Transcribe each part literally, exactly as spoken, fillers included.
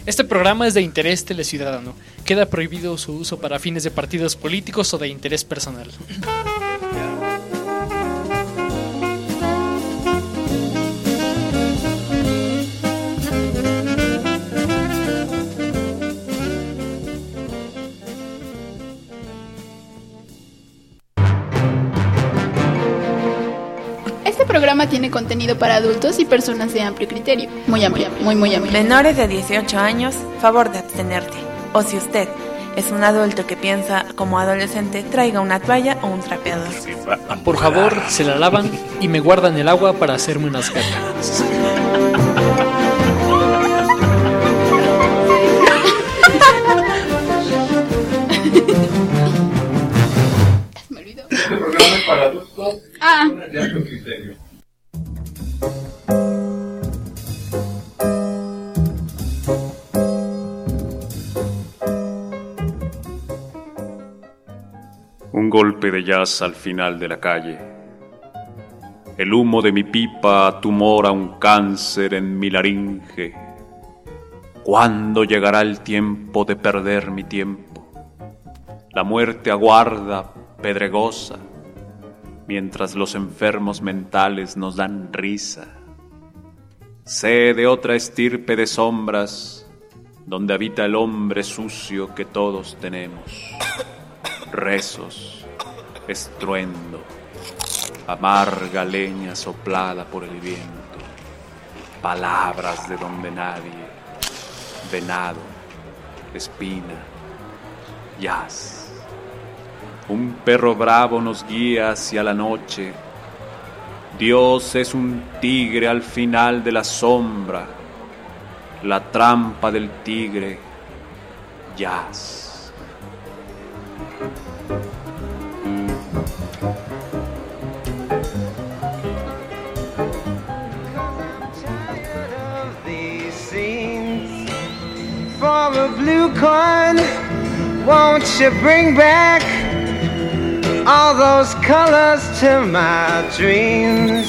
Este programa es de interés teleciudadano. Queda prohibido su uso para fines de partidos políticos o de interés personal. Este programa tiene contenido para adultos y personas de amplio criterio. Muy amplio, muy, muy amplio. Menores de dieciocho años, favor de abstenerte. O si usted es un adulto que piensa como adolescente, traiga una toalla o un trapeador. Por favor, se la lavan y me guardan el agua para hacerme unas gatas. Me olvidó. Este programa es para adultos Ah. de amplio criterio. Un golpe de jazz al final de la calle. El humo de mi pipa tumora un cáncer en mi laringe. ¿Cuándo llegará el tiempo de perder mi tiempo? La muerte aguarda, pedregosa, mientras los enfermos mentales nos dan risa. Sé de otra estirpe de sombras, donde habita el hombre sucio que todos tenemos. Rezos, estruendo, amarga leña soplada por el viento, palabras de donde nadie, venado, espina, jazz. Un perro bravo nos guía hacia la noche. Dios es un tigre al final de la sombra, la trampa del tigre, jazz. For a blue coin, won't you bring back all those colors to my dreams?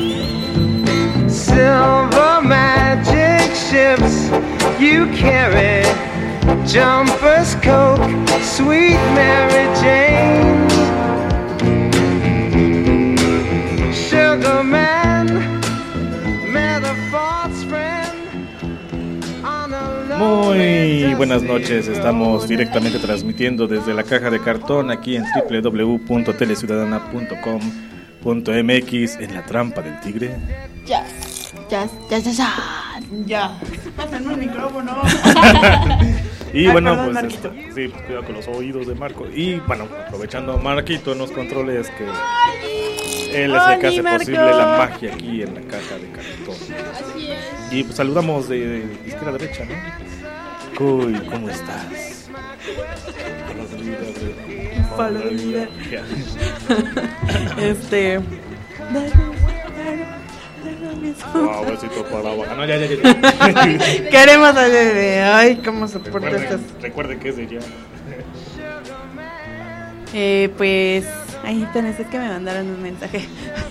Silver magic ships you carry, jumpers, Coke, sweet Mary Jane. Sugar man, met a false friend. Muy buenas noches, estamos directamente transmitiendo desde la caja de cartón aquí en doble u doble u doble u punto teleciudadana punto com punto m x en la trampa del tigre. Ya, ya, ya, ya, ya. Ya, pásenme el micrófono. Y Ay, bueno, perdón, pues Marquito. esto, sí, cuidado con los oídos de Marco. Y bueno, aprovechando a Marquito en los controles, que él es el que hace Marco. posible la magia aquí en la caja de cartón. Así es. Y pues saludamos de, de izquierda a derecha, ¿no? Uy, ¿cómo estás? Follow the leader. Este. Wow, besito para abajo. No, ya, ya, ya. ya. Queremos al bebé. Ay, cómo soporto estas. Recuerden, recuerden que es de ya. Eh, pues. Ay, tenés, es que me mandaron un mensaje.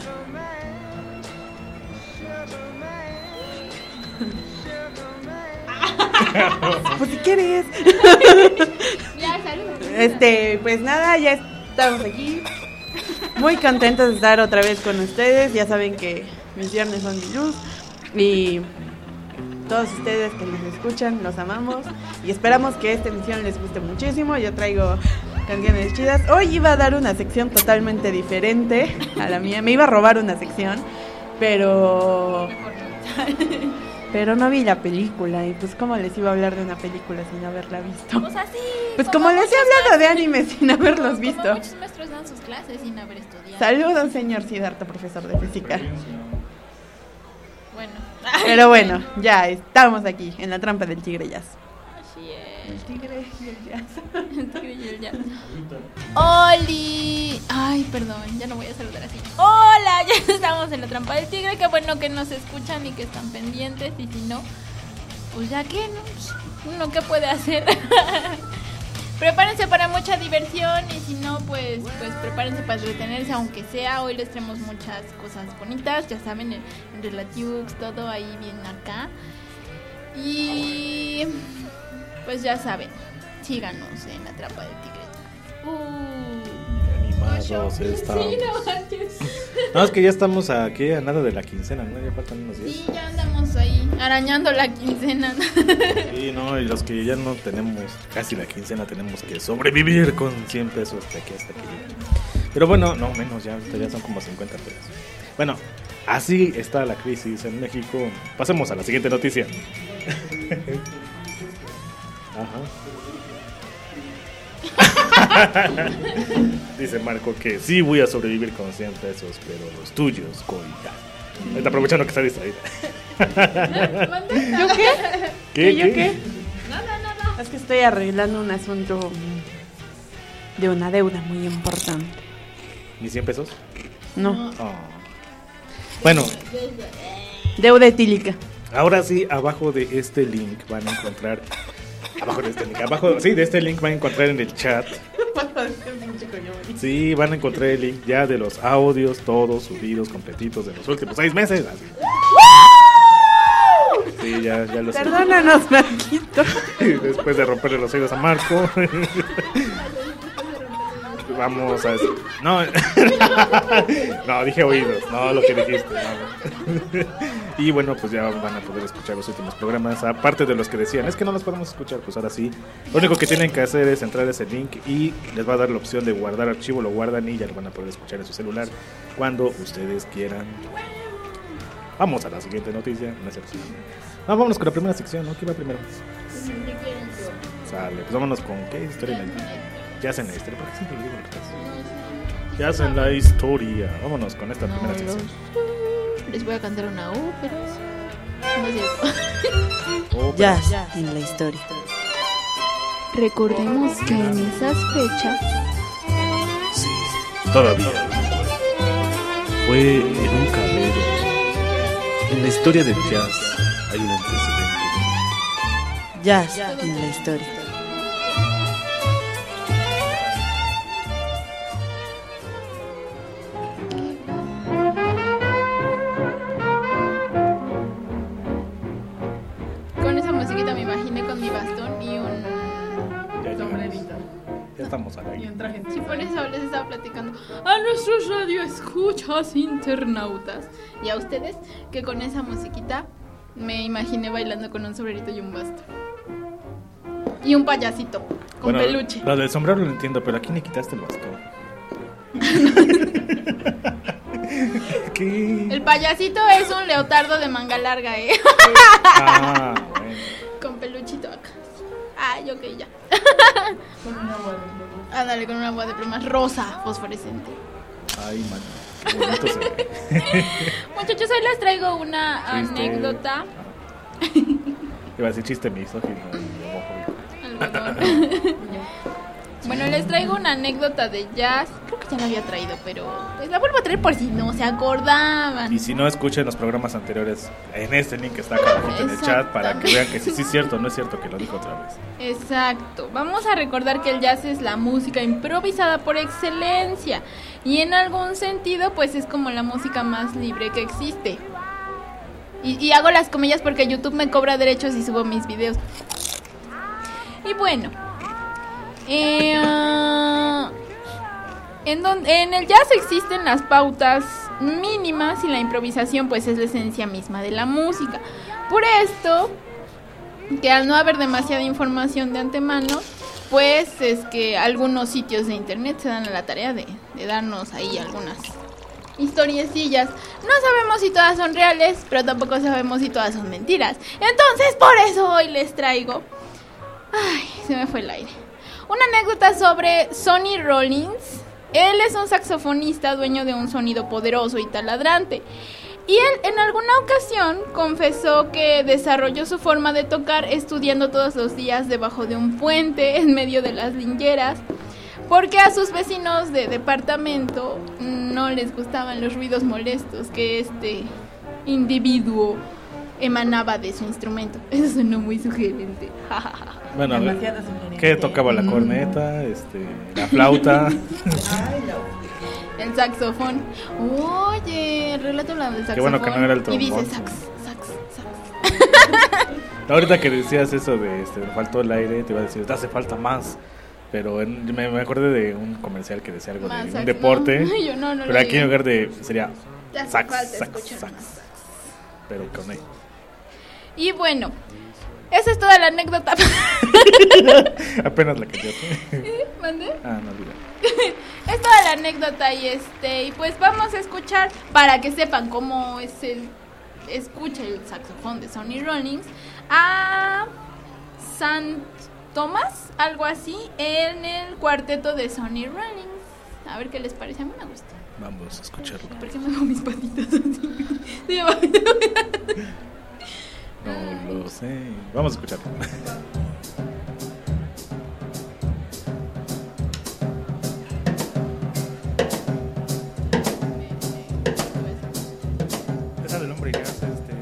Pues si quieres. Ya, salud. Este, pues nada, ya estamos aquí. Muy contentos de estar otra vez con ustedes. Ya saben que mis viernes son de luz. Y todos ustedes que nos escuchan, los amamos. Y esperamos que esta emisión les guste muchísimo. Yo traigo canciones chidas. Hoy iba a dar una sección totalmente diferente a la mía. Me iba a robar una sección, pero... Pero no vi la película. Y pues cómo les iba a hablar de una película sin haberla visto. Pues así. Pues como les he hablado de anime sin haberlos visto. Como muchos maestros dan sus clases sin haber estudiado. Saludos, señor Siddhartha, profesor de física. Bueno. Pero bueno, ya estamos aquí en la trampa del tigre jazz. Así es. El tigre y el jazz. El tigre y el jazz. ¡Oli! Ay, perdón, ya no voy a saludar así. ¡Hola! Ya estamos en la trampa del tigre. Qué bueno que nos escuchan y que están pendientes. Y si no, pues ya que no, pues, uno qué puede hacer. Prepárense para mucha diversión y si no, pues pues prepárense para entretenerse, aunque sea. Hoy les traemos muchas cosas bonitas, ya saben, el, el Relatiux, todo ahí bien acá. Y pues ya saben, síganos en La Trampa del Tigre. Uh, Animados estamos. Sí, no manches. No, es que ya estamos aquí a nada de la quincena, ¿no? Ya faltan unos días. Sí, ya andamos ahí arañando la quincena. Sí, no, y los que ya no tenemos casi la quincena tenemos que sobrevivir con cien pesos hasta aquí, hasta aquí. Pero bueno, no, menos, ya, ya son como cincuenta pesos. Bueno, así está la crisis en México. Pasemos a la siguiente noticia. Ajá. Dice Marco que sí voy a sobrevivir con cien pesos, pero los tuyos, Coita. Está aprovechando que está distraída. ¿Yo qué? ¿Qué? ¿Yo ¿Qué? qué? Nada, nada. Es que estoy arreglando un asunto de una deuda muy importante. ¿Ni cien pesos? No, Oh. Bueno, deuda etílica. ahora sí, abajo de este link van a encontrar. Abajo de este link, abajo, sí, de este link van a encontrar en el chat. Sí, van a encontrar el link ya de los audios, todos subidos, completitos de los últimos seis meses. Así. Sí, ya, ya lo sé. Perdónanos, Marquito. Después de romperle los oídos a Marco. Vamos a... No, no, dije oídos, no lo que dijiste. No. Y bueno, pues ya van a poder escuchar los últimos programas. Aparte de los que decían, es que no los podemos escuchar, pues ahora sí. Lo único que tienen que hacer es entrar a ese link y les va a dar la opción de guardar archivo. Lo guardan y ya lo van a poder escuchar en su celular cuando ustedes quieran. Vamos a la siguiente noticia. No, es cierto. No, vámonos con la primera sección, ¿no? ¿Qué va primero? Sale, pues vámonos con ¿qué historia? Ya hacen la historia, ¿por qué siempre digo lo que pasa? Ya hacen la historia. Vámonos con esta primera sección. Les voy a cantar una ópera. No es cierto. Oh, Ya, en la historia. Recordemos que en esas fechas sí, todavía. Fue en un cabrero. En la historia del jazz hay un antecedente. Jazz en la historia. con esa musiquita me imaginé con mi bastón y un Ya llegamos. sombrerito. Ya estamos al aire. Sí, por eso les estaba platicando a nuestros radioescuchas internautas y a ustedes que con esa musiquita me imaginé bailando con un sombrerito y un bastón. Y un payasito con Bueno, peluche. Lo del sombrero lo entiendo, pero aquí le quitaste el bastón. ¿Qué? El payasito es un leotardo de manga larga, eh. Ah, bueno. Con peluchito acá. Ay, ok, ya. Con una boa de plumas. Ándale, con una boa de plumas rosa, fosforescente. Ay, man. Qué bonito se ve. Muchachos, hoy les traigo una Chiste. anécdota. Ah. Iba a decir chiste misógino y homofóbico. Algodón. Bueno, les traigo una anécdota de jazz. Creo que ya la había traído, pero pues la vuelvo a traer por si no se acordaban. Y si no, escuchen los programas anteriores en este link que está acá abajito en el chat para que vean que sí, sí es cierto, no es cierto que lo dijo otra vez. Exacto. Vamos a recordar que el jazz es la música improvisada por excelencia. Y en algún sentido, pues es como la música más libre que existe. Y, y hago las comillas porque YouTube me cobra derechos y subo mis videos. Y bueno, eh, uh, en, don, en el jazz existen las pautas mínimas y la improvisación pues es la esencia misma de la música. Por esto, que al no haber demasiada información de antemano, pues es que algunos sitios de internet se dan a la tarea de, de darnos ahí algunas historiecillas. No sabemos si todas son reales, pero tampoco sabemos si todas son mentiras. Entonces, por eso hoy les traigo... Ay, se me fue el aire. Una anécdota sobre Sonny Rollins. Él es un saxofonista dueño de un sonido poderoso y taladrante. Y él en alguna ocasión confesó que desarrolló su forma de tocar estudiando todos los días debajo de un puente en medio de las lincheras, porque a sus vecinos de departamento no les gustaban los ruidos molestos que este individuo emanaba de su instrumento. Eso sonó muy sugerente. Bueno, a ver, ¿qué tocaba? La corneta, este, la flauta. El saxofón. Oye, relato la del saxofón. Qué bueno que no era el Y dice trombón. sax, sax, sax. Ahorita que decías eso de este, me faltó el aire, te iba a decir, te hace falta más. Pero en- me, me acordé de un comercial que decía algo Más de un sax, deporte. ¿no? Yo no, no pero lo aquí en digo. lugar de sería Te hace sax, falta sax, escuchar sax. más. Pero con él. Y bueno, esa es toda la anécdota. Apenas la callaste. ¿Mande? Ah, no olvidé. Es toda la anécdota y este y pues vamos a escuchar para que sepan cómo es el escucha el saxofón de Sonny Rollins a San Tomás, algo así, en el cuarteto de Sonny Rollins. A ver qué les parece, a mí me gusta. Vamos a escucharlo. ¿Por qué me hago mis patitas así? Sí, No lo sé. Vamos a escucharlo. Esa del hombre que hace este.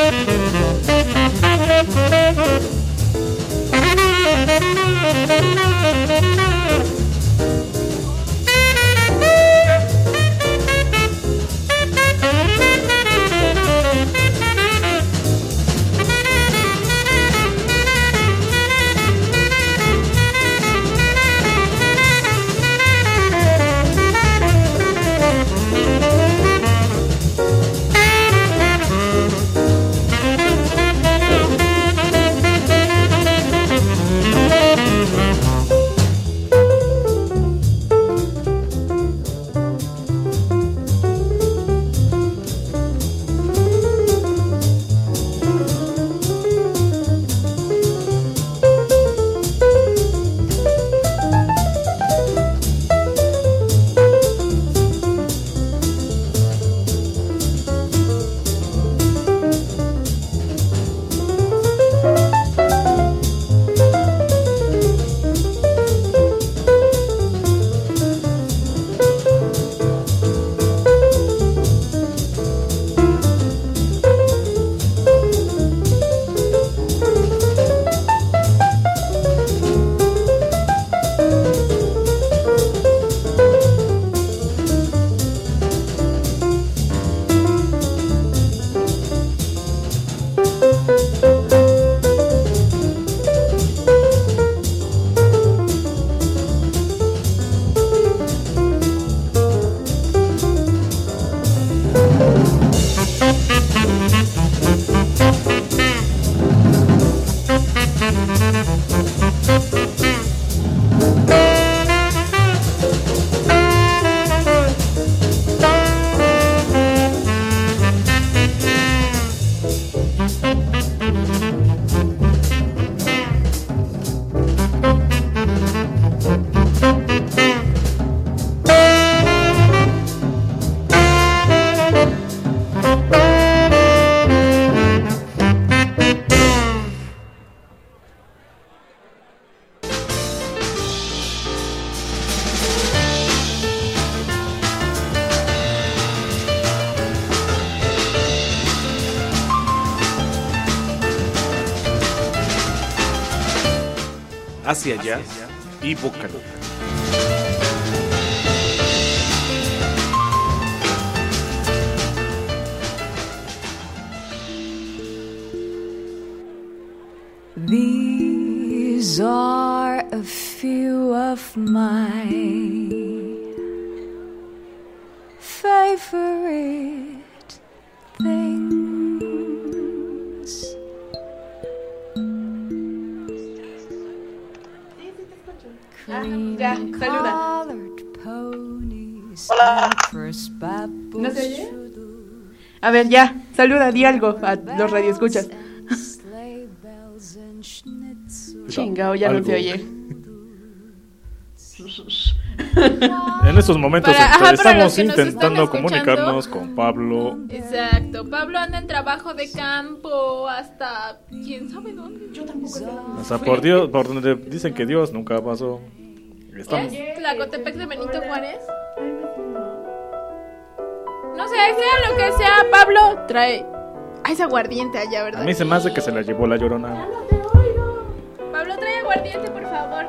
Hacia allá y Vocaloid. These are a few of my favorite things. Ya, saluda. Hola. ¿No se oye? A ver, ya, saluda, di algo a los radioescuchas. Chingao, ya Algo. no se oye. En estos momentos Para- ent- ajá, para los estamos que nos están intentando escuchando. comunicarnos con Pablo. Exacto, Pablo anda en trabajo de campo hasta quién sabe dónde. Yo tampoco sé. O sea, por Dios, por donde dicen que Dios nunca pasó. Estamos. ¿Es Tlacotepec de Benito Juárez? No sé, sea lo que sea, Pablo trae a ese aguardiente allá, A ¿verdad? mí se me hace que se la llevó la Llorona. Pablo, trae aguardiente, por favor.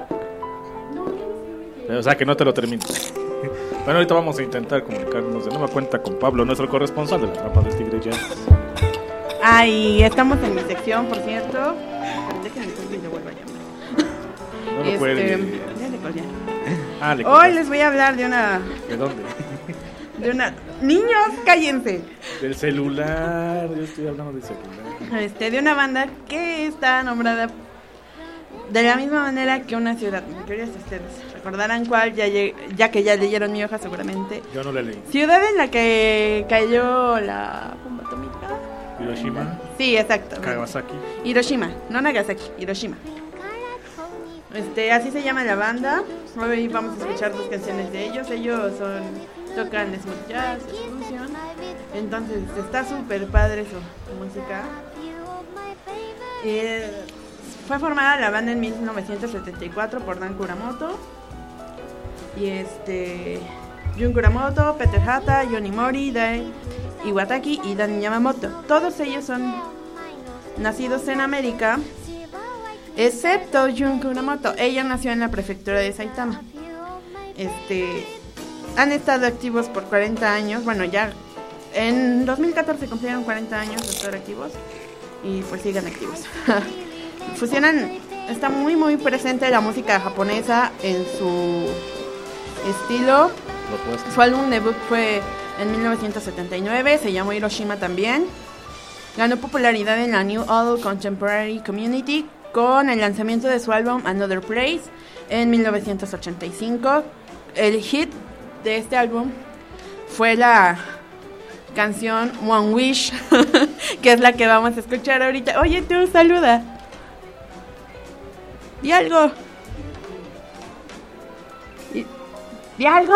O sea, que no te lo termino. Bueno, ahorita vamos a intentar comunicarnos de nueva cuenta con Pablo, nuestro corresponsal de la Trampa del Tigre Jazz. Ah, y estamos en mi sección, por cierto. Déjenme que le vuelva a llamar. No lo Este, puede. ya le colgué. Ah, le Hoy contaste. les voy a hablar de una, ¿De dónde? de una. Niños, cállense. Del celular. Yo estoy hablando del celular. Este, de una banda que está nombrada de la misma manera que una ciudad. Mis queridos ustedes recordarán cuál, ya, lleg- ya que ya leyeron mi hoja seguramente. Yo no le leí. Ciudad en la que cayó la bomba atómica. Hiroshima, Sí, exacto. Kawasaki. Hiroshima, no Nagasaki, Hiroshima. Este, así se llama la banda. Hoy vamos a escuchar dos canciones de ellos. Ellos son tocan smooth jazz, fusion. Entonces está súper padre su, su música. Eh, fue formada la banda en mil novecientos setenta y cuatro por Dan Kuramoto y este Jun Kuramoto, Peter Hata, Yoni Mori, Dai Iwataki y Dan Yamamoto. Todos ellos son nacidos en América, excepto Jun Kuramoto. Ella nació en la prefectura de Saitama. Este, han estado activos por cuarenta años. Bueno, ya en dos mil catorce cumplieron cuarenta años de estar activos y pues siguen activos. Fusionan, está muy muy presente la música japonesa en su estilo. Su álbum debut fue en mil novecientos setenta y nueve, se llamó Hiroshima también. Ganó popularidad en la New Old Contemporary Community con el lanzamiento de su álbum Another Place en mil novecientos ochenta y cinco. El hit de este álbum fue la canción One Wish, que es la que vamos a escuchar ahorita. Oye, tú, saluda. Di algo. Di, di algo.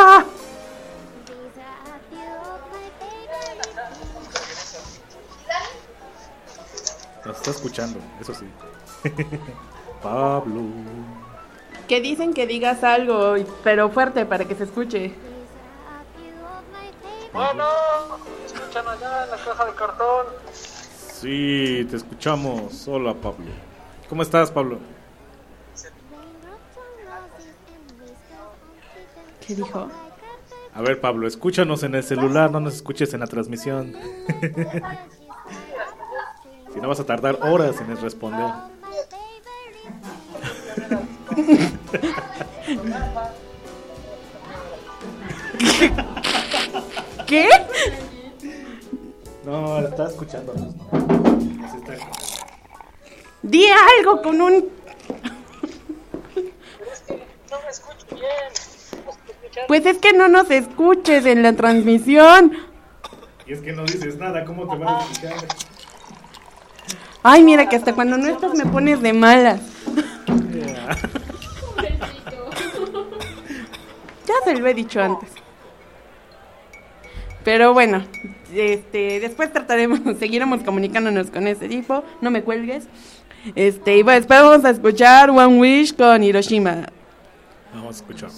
Nos está escuchando, eso sí. Pablo. Que dicen que digas algo, pero fuerte para que se escuche. Bueno, ¿me escuchan allá en la caja de cartón? Sí, te escuchamos. Hola, Pablo. ¿Cómo estás, Pablo? ¿Qué dijo? A ver, Pablo, escúchanos en el celular, no nos escuches en la transmisión. Si no, vas a tardar horas en responder. ¿Qué? No, está escuchándonos. ¿No? Di algo con un... No me escucho bien. Pues es que no nos escuches en la transmisión. Y es que no dices nada, ¿cómo te van a escuchar? Ay, mira que hasta cuando no estás me pones de malas. Ya se lo he dicho antes. Pero bueno, este, después trataremos, seguiremos comunicándonos con ese tipo. No me cuelgues. Este, y bueno, después vamos a escuchar One Wish con Hiroshima. Vamos a escuchar.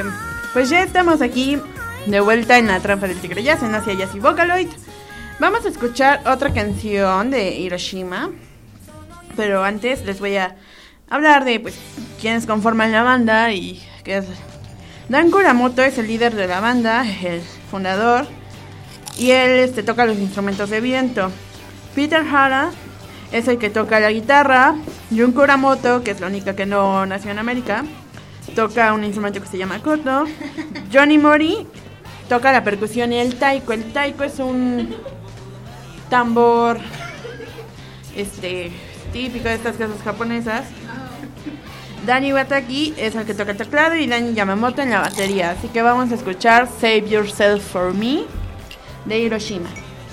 Eh, pues ya estamos aquí de vuelta en la trampa del tigre jazz en Asia Jazz y Vocaloid. Vamos a escuchar otra canción de Hiroshima, pero antes les voy a hablar de pues quienes conforman la banda y que es Dan Kuramoto es el líder de la banda, el fundador, y él este, toca los instrumentos de viento. Peter Hara es el que toca la guitarra. Jun Kuramoto, que es la única que no nació en América, toca un instrumento que se llama koto. Johnny Mori toca la percusión y el taiko. El taiko es un tambor este típico de estas casas japonesas. Danny Wataki es el que toca el teclado y Danny Yamamoto en la batería. Así que vamos a escuchar Save Yourself for Me de Hiroshima.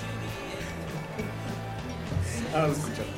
Vamos a escuchar.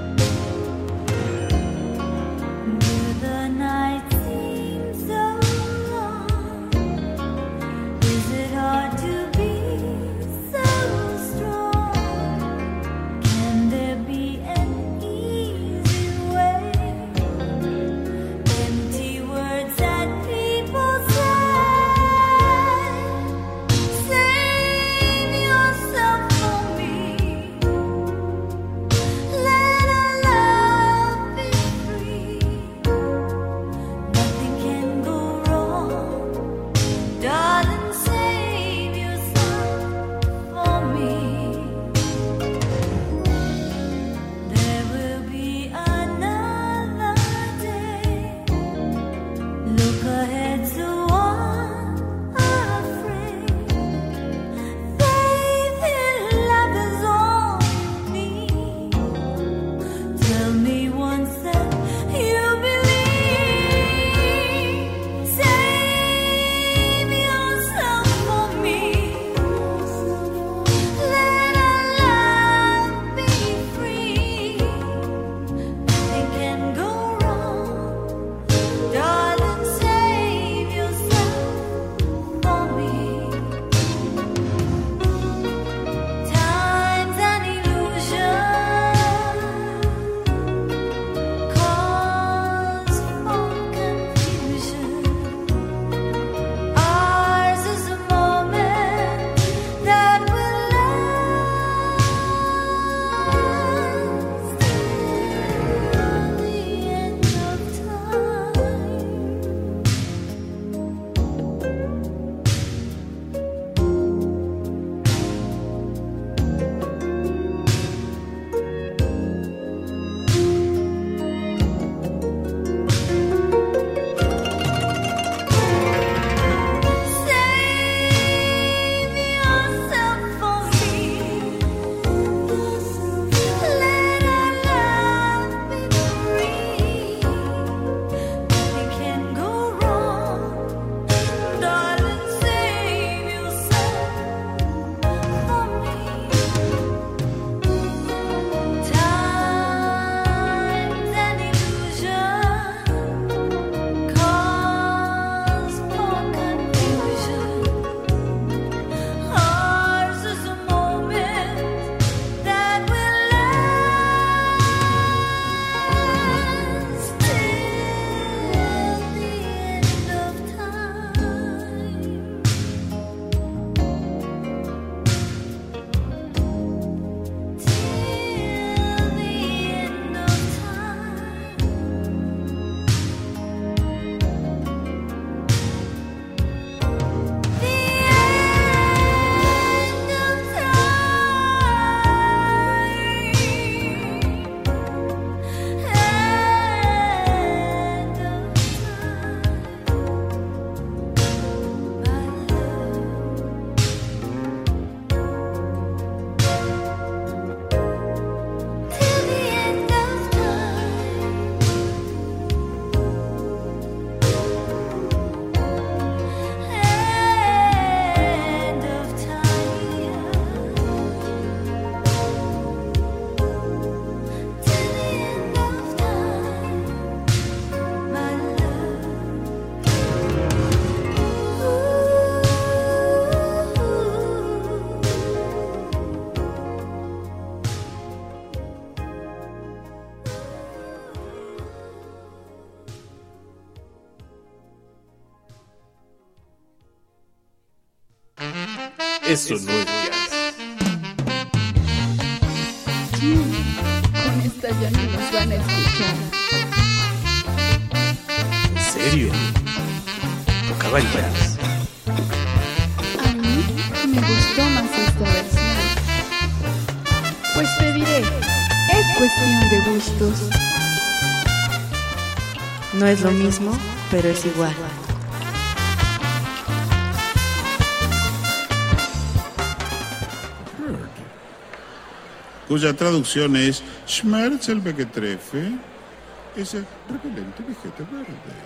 The night seems so Eso no es jazz. Con esta ya no nos van a escuchar. ¿En serio? Tocaba el jazz. A mí me gustó más esta versión. Pues te diré, es cuestión de gustos. No es lo mismo, pero es igual. Cuya traducción es Schmerz el mequetrefe, ese repelente vegeta verde.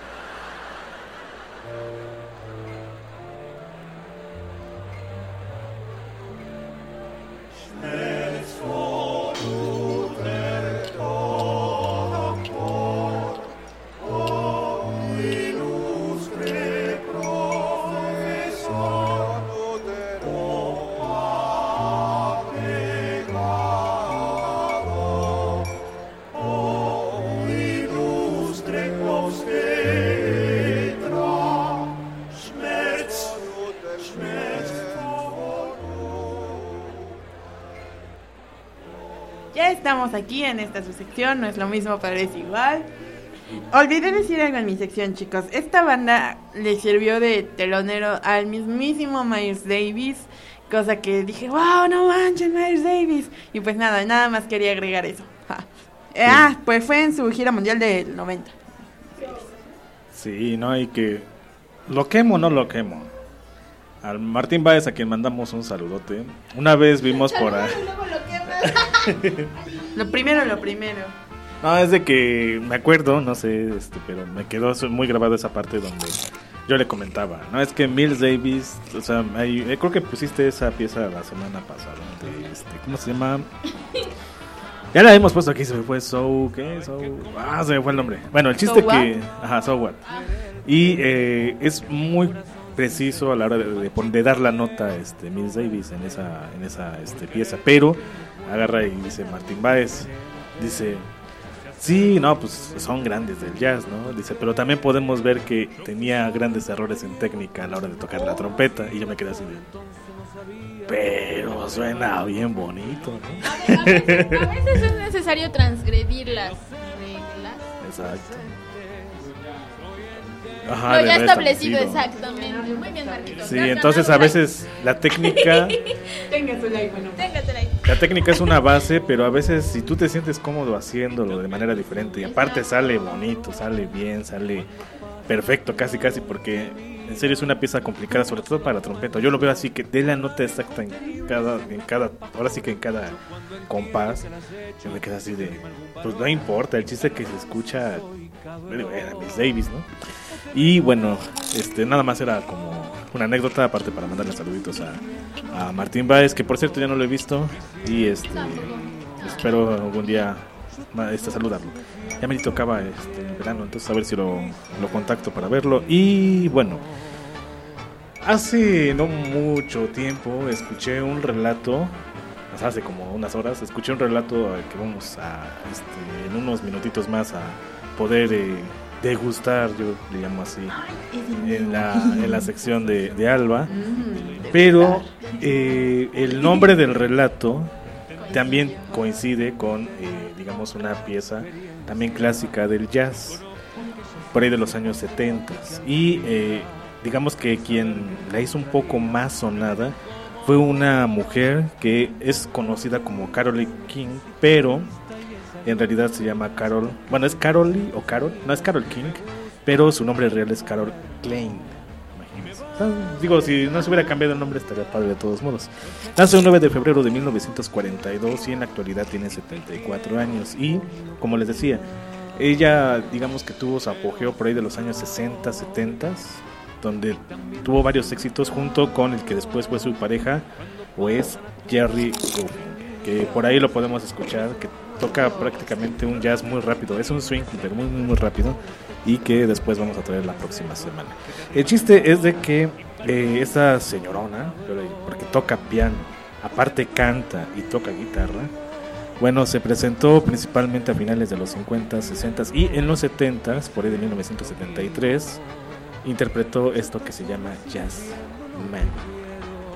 Ya estamos aquí en esta su sección, no es lo mismo, pero es igual. Olvidé decir algo en mi sección, chicos. Esta banda le sirvió de telonero al mismísimo Miles Davis, cosa que dije, wow, no manches, Miles Davis. Y pues nada, nada más quería agregar eso. Ja. Ah, pues fue en su gira mundial del noventa. Sí, no hay que... ¿Lo quemo o no lo quemo? Al Martín Báez, a quien mandamos un saludote. Una vez vimos por ahí... Lo primero, lo primero. No, es de que me acuerdo, no sé, este, pero me quedó muy grabado esa parte donde yo le comentaba, no, es que Miles Davis, o sea, hay, eh, creo que pusiste esa pieza la semana pasada, de, este, ¿cómo se llama? Ya la hemos puesto aquí, se me fue So, ¿qué? So, ah, se me fue el nombre. Bueno, el chiste So que, what? ajá, So What. Y eh, es muy preciso a la hora de, de, de dar la nota, este, Miles Davis en esa, en esa, este, pieza, pero agarra y dice Martín Báez, dice, sí, no, pues son grandes del jazz, ¿no? Dice, pero también podemos ver que tenía grandes errores en técnica a la hora de tocar la trompeta. Y yo me quedé así de, pero suena bien bonito, ¿no? A veces, a veces es necesario transgredir las reglas. Exacto. Ajá, Lo ya establecido, establecido. exactamente. Muy bien, Marquitos. Sí, entonces a veces la técnica... Tenga su like, bueno. Téngate like. La técnica es una base, pero a veces si tú te sientes cómodo haciéndolo de manera diferente y aparte sale bonito, sale bien, sale perfecto casi casi, porque en serio es una pieza complicada, sobre todo para la trompeta. Yo lo veo así, que dé la nota exacta en cada, en cada, ahora sí que en cada compás. Yo me quedo así de, pues no importa, el chiste es que se escucha, bueno, era Miles Davis, ¿no? Y bueno, este nada más era como una anécdota aparte para mandarle saluditos a, a Martín Báez, que por cierto ya no lo he visto y este espero algún día este, saludarlo. Ya me tocaba este en verano, entonces a ver si lo, lo contacto para verlo. Y bueno, hace no mucho tiempo escuché un relato, o sea, hace como unas horas escuché un relato que vamos a este, en unos minutitos más a poder eh, degustar, yo le llamo así, en la, en la sección de, de Alba, pero eh, el nombre del relato también coincide con, eh, digamos, una pieza también clásica del jazz, por ahí de los años setenta, y eh, digamos que quien la hizo un poco más sonada fue una mujer que es conocida como Carole King, pero en realidad se llama Carol, bueno, es Carole o Carol, no es Carole King, pero su nombre real es Carol Klein. Imagínense. O sea, digo, si no se hubiera cambiado el nombre estaría padre de todos modos. Nace el nueve de febrero de mil novecientos cuarenta y dos y en la actualidad tiene setenta y cuatro años. Y, como les decía, ella, digamos que tuvo su apogeo por ahí de los años sesenta, setenta, donde tuvo varios éxitos junto con el que después fue su pareja, o es Jerry Goffin, que por ahí lo podemos escuchar, que toca prácticamente un jazz muy rápido, es un swing pero muy muy muy rápido, y que después vamos a traer la próxima semana. El chiste es de que eh, esta señorona, porque toca piano, aparte canta y toca guitarra, bueno, se presentó principalmente a finales de los cincuenta, sesenta y en los setenta, por ahí de mil novecientos setenta y tres, interpretó esto que se llama Jazz Man.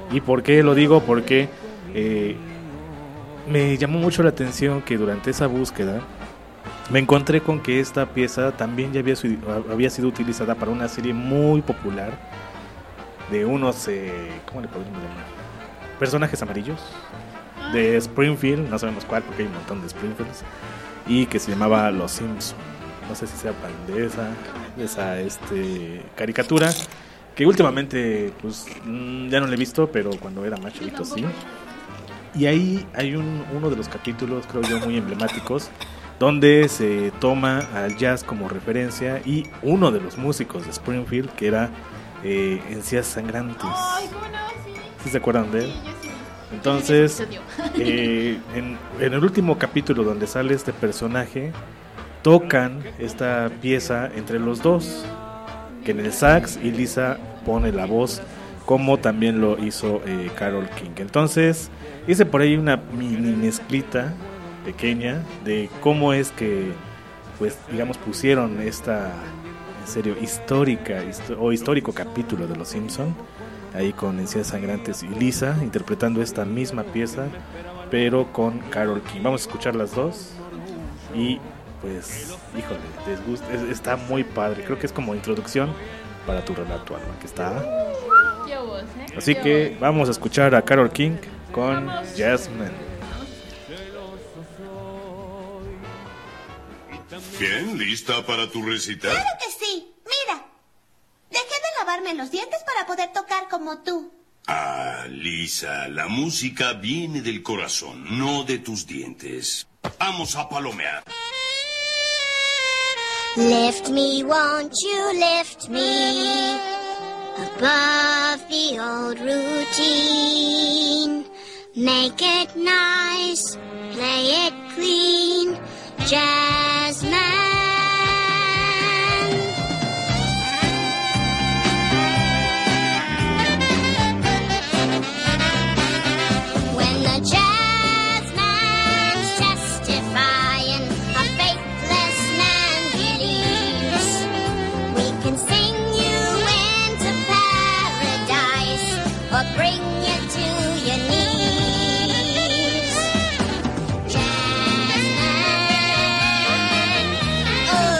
¿Y por qué lo digo? Porque eh, me llamó mucho la atención que durante esa búsqueda me encontré con que esta pieza también ya había, su, había sido utilizada para una serie muy popular de unos, eh, ¿cómo le podemos llamar? Personajes amarillos de Springfield, no sabemos cuál porque hay un montón de Springfields, y que se llamaba Los Simpson. No sé si se sepan de esa, de esa este, caricatura, que últimamente pues ya no la he visto, pero cuando era más chavito sí. Y ahí hay un, uno de los capítulos, creo yo, muy emblemáticos, donde se toma al jazz como referencia, y uno de los músicos de Springfield, que era eh, Encías Sangrantes. Ay, ¿cómo no? Sí. ¿Sí se acuerdan de él? Sí, yo sí. Entonces, eh, en, en el último capítulo donde sale este personaje, tocan esta pieza entre los dos, que en el sax y Lisa pone la voz, como también lo hizo eh, Carole King. Entonces, hice por ahí una mini mezclita pequeña de cómo es que, pues, digamos, pusieron esta, en serio, histórica histo- o histórico capítulo de Los Simpson, ahí con Encías Sangrantes y Lisa interpretando esta misma pieza, pero con Carole King. Vamos a escuchar las dos y, pues, híjole, les gusta, es, está muy padre. Creo que es como introducción para tu relato, Alma, que está. Qué voz, ¿eh? Así Qué que voz. vamos a escuchar a Carole King con Jasmine. Bien, ¿lista para tu recital? Claro que sí. Mira, dejé de lavarme los dientes para poder tocar como tú. Ah, Lisa, la música viene del corazón, no de tus dientes. Vamos a palomear. Lift me, won't you lift me above the old routine? Make it nice, play it clean, Jasmine. When the jazzman's testifying, a faithless man believes. We can sing you into paradise or bring you to your knees. Jasmine, oh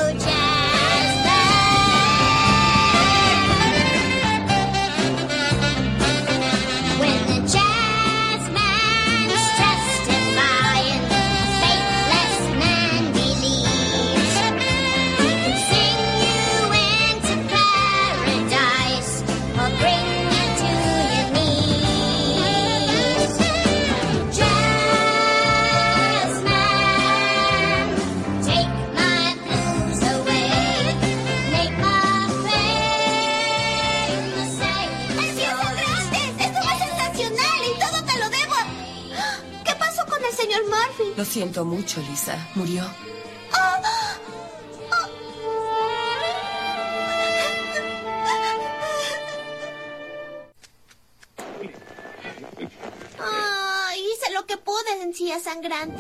Jasmine. When the jazzman's testifying, a faithless man believes. We can sing you into paradise or bring you to your knees. Jasmine, take my blues away, make my pain the same as yours. ¡Esto va sensacional y todo te lo debo! ¿Qué pasó con el señor Murphy? Lo siento mucho, Lisa. Murió. Ay, hice lo que pude, Encías Sangrantes.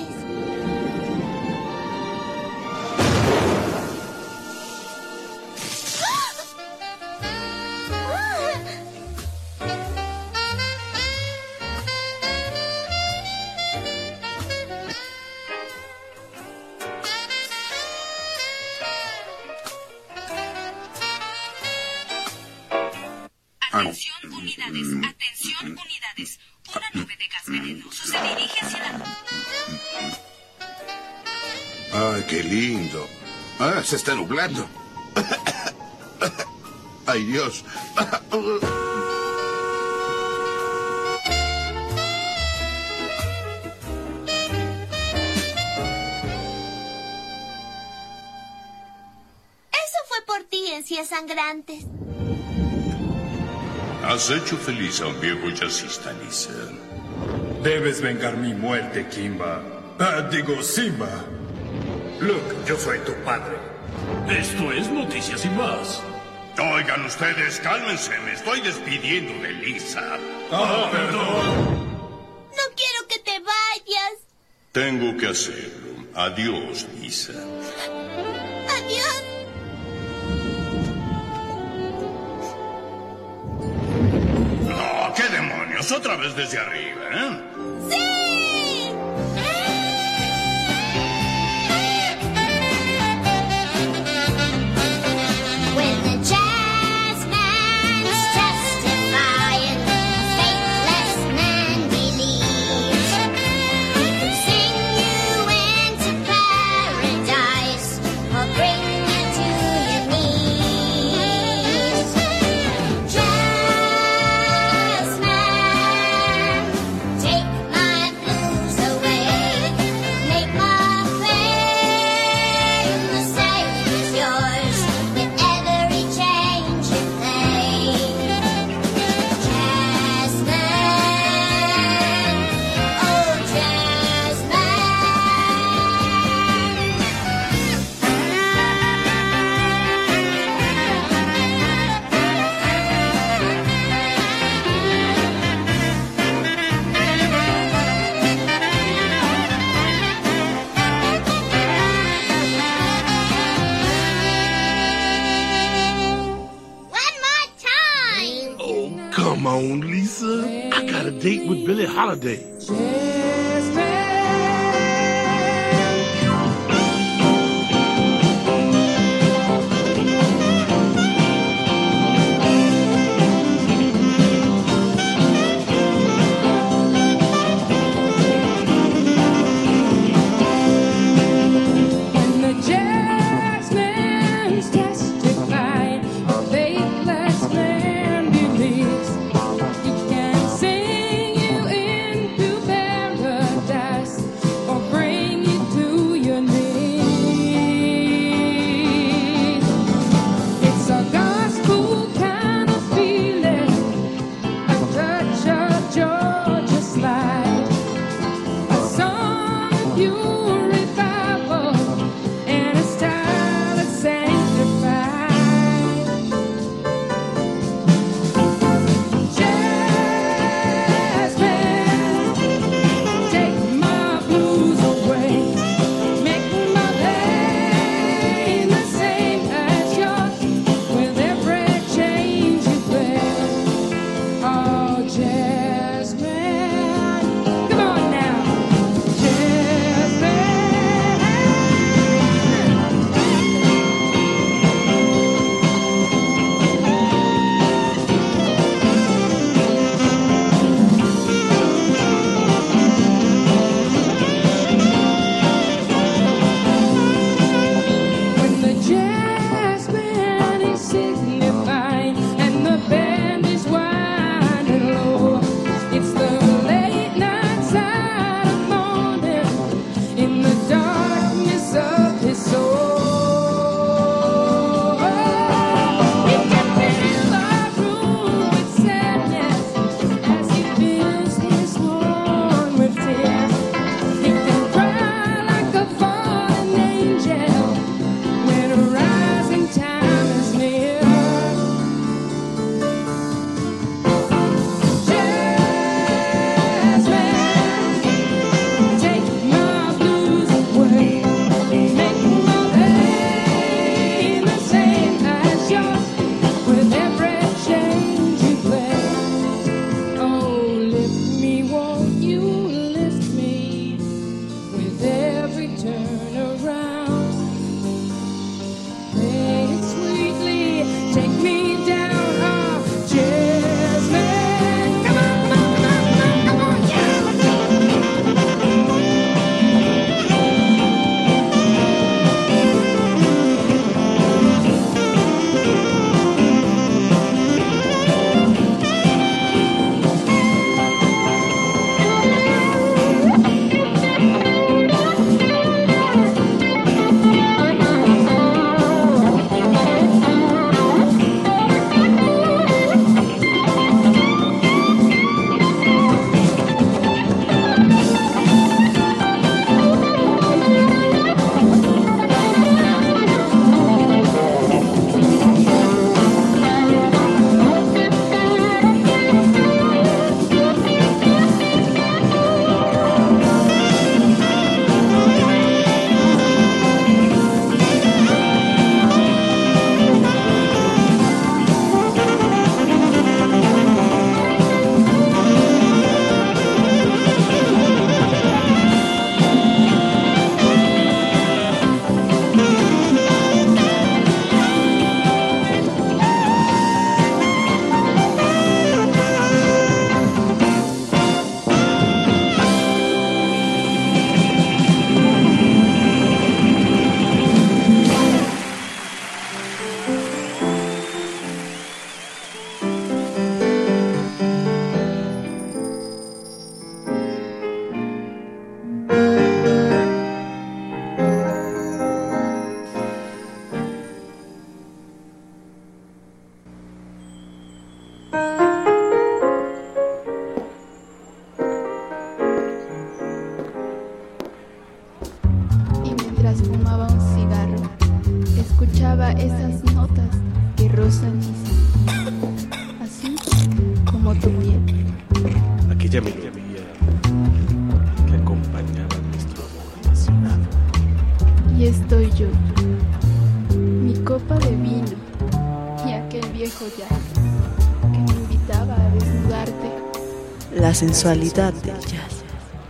Atención, unidades. Atención, unidades. Una nube de gas venenoso se dirige hacia la... ¡Ay, qué lindo! Ah, se está nublando. ¡Ay, Dios! Eso fue por ti, Encías Sangrantes. Has hecho feliz a un viejo jazzista, Lisa. Debes vengar mi muerte, Kimba. Ah, digo, Simba. Luke, yo soy tu padre. Esto es Noticias y Más. Oigan ustedes, cálmense, me estoy despidiendo de Lisa. Ah, perdón. No quiero que te vayas. Tengo que hacerlo. Adiós, Lisa. Adiós. No, ¿qué demonios? Vamos otra vez desde arriba, ¿eh? ¡Sí! When the jazzman's testifying, a faithless man believes. He can sing you into paradise or bring you to your knees. Jazzman, take my blues away, make my fame the same as yours with every change you play. Jazzman, oh Jazzman. One more time. Oh, come on, Lisa. I got a date with Billie Holiday. When the jazzman's testifying, a faithless man believes. He can sing you into paradise or bring you to your knees. It's a gospel kind of feeling, a touch of Georgia slide, a song of pure revival, and a style that's sanctified. Jazzman, take my blues away, make my pain the same as yours with every change you play. Oh, Jazzman, come on now, Jazzman. buscaba esas notas que rozan mi sentido, así como tu piel. Aquella melodía que acompañaba nuestro amor apasionado. Y estoy yo, mi copa de vino y aquel viejo jazz que me invitaba a desnudarte. La sensualidad del jazz.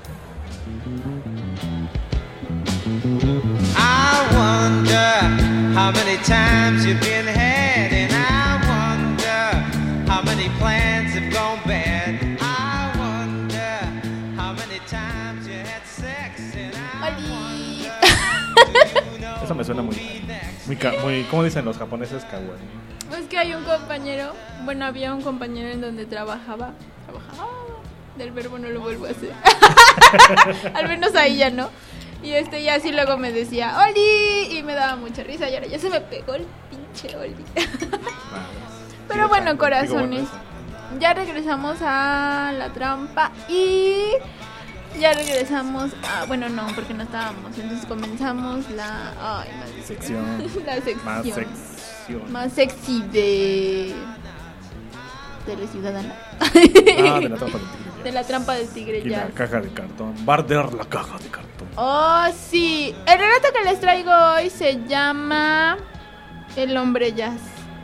I wonder how many times you've been had, and I wonder how many plans have gone bad. I wonder how many times you had sex, and I wonder. Eso me suena muy, muy, ca- muy, ¿cómo dicen los japoneses? Kawaii. Pues que hay un compañero, bueno, había un compañero en donde trabajaba, trabajaba, del verbo no lo vuelvo a hacer, al menos ahí ya no, y este ya así luego me decía, ¡Oli! Y me daba mucha risa y ahora ya se me pegó el pinche Oli. Pero bueno, corazones, ya regresamos a la trampa y ya regresamos a, bueno no, porque no estábamos, entonces comenzamos la, ay, madre, sección, la sección. Más sección. Más sexy de Teleciudadana. Ah, de la trampa del tigre. De la trampa del tigre Y ya. la caja de cartón. Barder la caja de cartón. Oh, sí. El relato que les traigo hoy se llama El hombre jazz.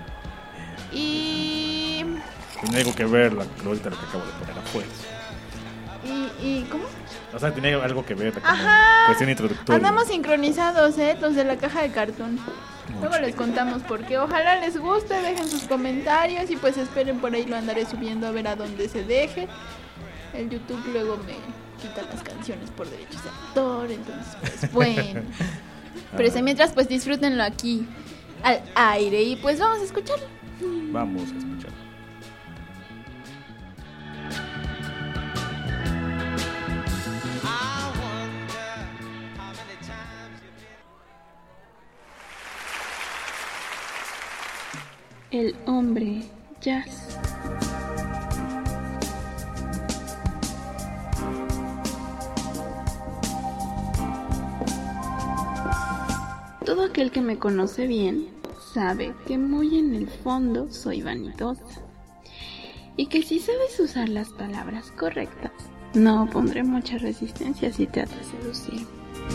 Y Tiene algo que ver la ahorita lo que acabo de poner afuera. y, y ¿cómo? O sea, tiene algo que ver con Ajá. cuestión introductoria. Andamos sincronizados, eh, los de la caja de cartón. Luego les contamos por qué. Ojalá les guste, dejen sus comentarios y pues esperen, por ahí lo andaré subiendo a ver a dónde se deje. El YouTube luego me quita las canciones por derechos de autor, entonces pues bueno. Pero si mientras pues disfrútenlo aquí al aire y pues vamos a escucharlo. Vamos a escuchar. El hombre jazz. Todo aquel que me conoce bien sabe que muy en el fondo soy vanidosa y que si sabes usar las palabras correctas, no pondré mucha resistencia si tratas de seducirme.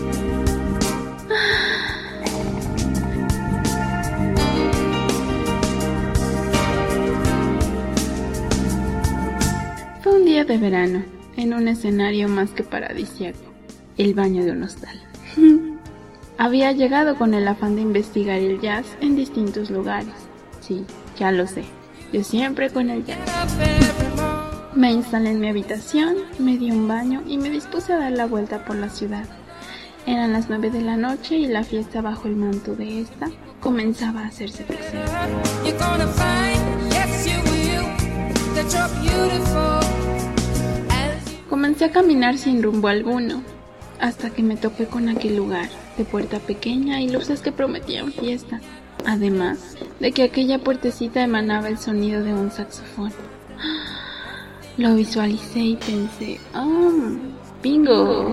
Fue un día de verano, en un escenario más que paradisíaco, el baño de un hostal. Había llegado con el afán de investigar el jazz en distintos lugares. Sí, ya lo sé, yo siempre con el jazz. Me instalé en mi habitación, me di un baño y me dispuse a dar la vuelta por la ciudad. Eran las nueve de la noche y la fiesta bajo el manto de esta comenzaba a hacerse presente. Comencé a caminar sin rumbo alguno, hasta que me topé con aquel lugar, de puerta pequeña y luces que prometían fiesta, además de que aquella puertecita emanaba el sonido de un saxofón. Lo visualicé y pensé, ¡oh, bingo!